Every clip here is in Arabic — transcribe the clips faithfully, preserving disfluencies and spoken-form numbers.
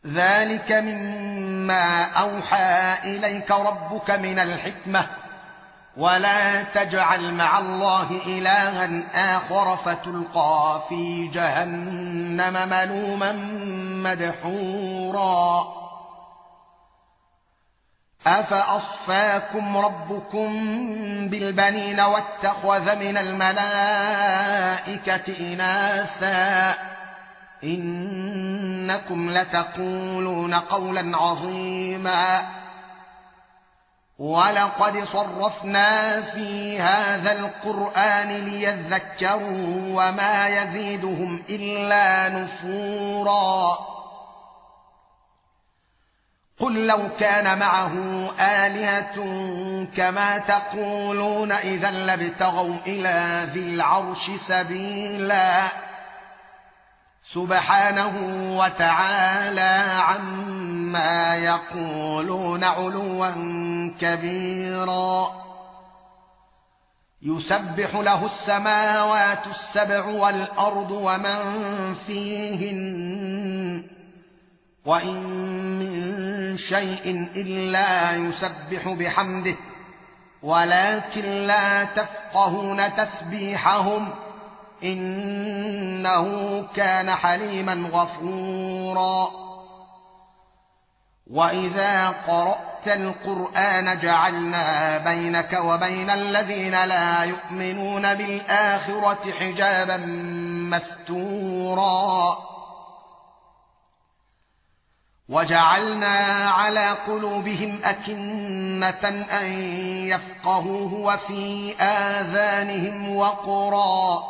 ذلك مما أوحى إليك ربك من الحكمة ولا تجعل مع الله إلها آخر فتلقى في جهنم ملوما مدحورا أفأصفاكم ربكم بالبنين واتخذ من الملائكة إناثا إنكم لتقولون قولا عظيما ولقد صرفنا في هذا القرآن ليذكروا وما يزيدهم إلا نفورا قل لو كان معه آلهة كما تقولون إذا لابتغوا إلى ذي العرش سبيلا سبحانه وتعالى عما يقولون علوا كبيرا يسبح له السماوات السبع والأرض ومن فيهن وإن من شيء إلا يسبح بحمده ولكن لا تفقهون تسبيحهم إنه كان حليما غفورا وإذا قرأت القرآن جعلنا بينك وبين الذين لا يؤمنون بالآخرة حجابا مستورا وجعلنا على قلوبهم أكنة أن يفقهوه وفي آذانهم وقرا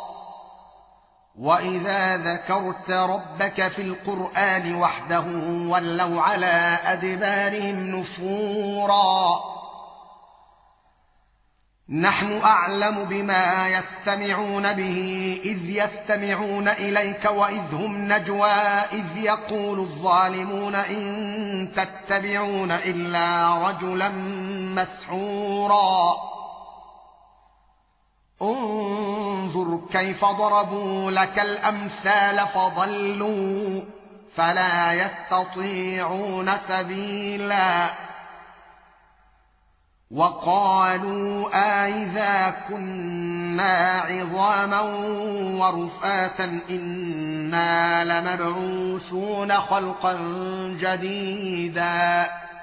وإذا ذكرت ربك في القرآن وحده ولوا على أدبارهم نفورا نحن أعلم بما يستمعون به إذ يستمعون إليك وإذ هم نجوى إذ يقول الظالمون إن تتبعون إلا رجلا مسحورا انظر كيف ضربوا لك الأمثال فضلوا فلا يستطيعون سبيلا وقالوا أئذا كنا عظاما ورفاتا إنا لمبعوثون خلقا جديدا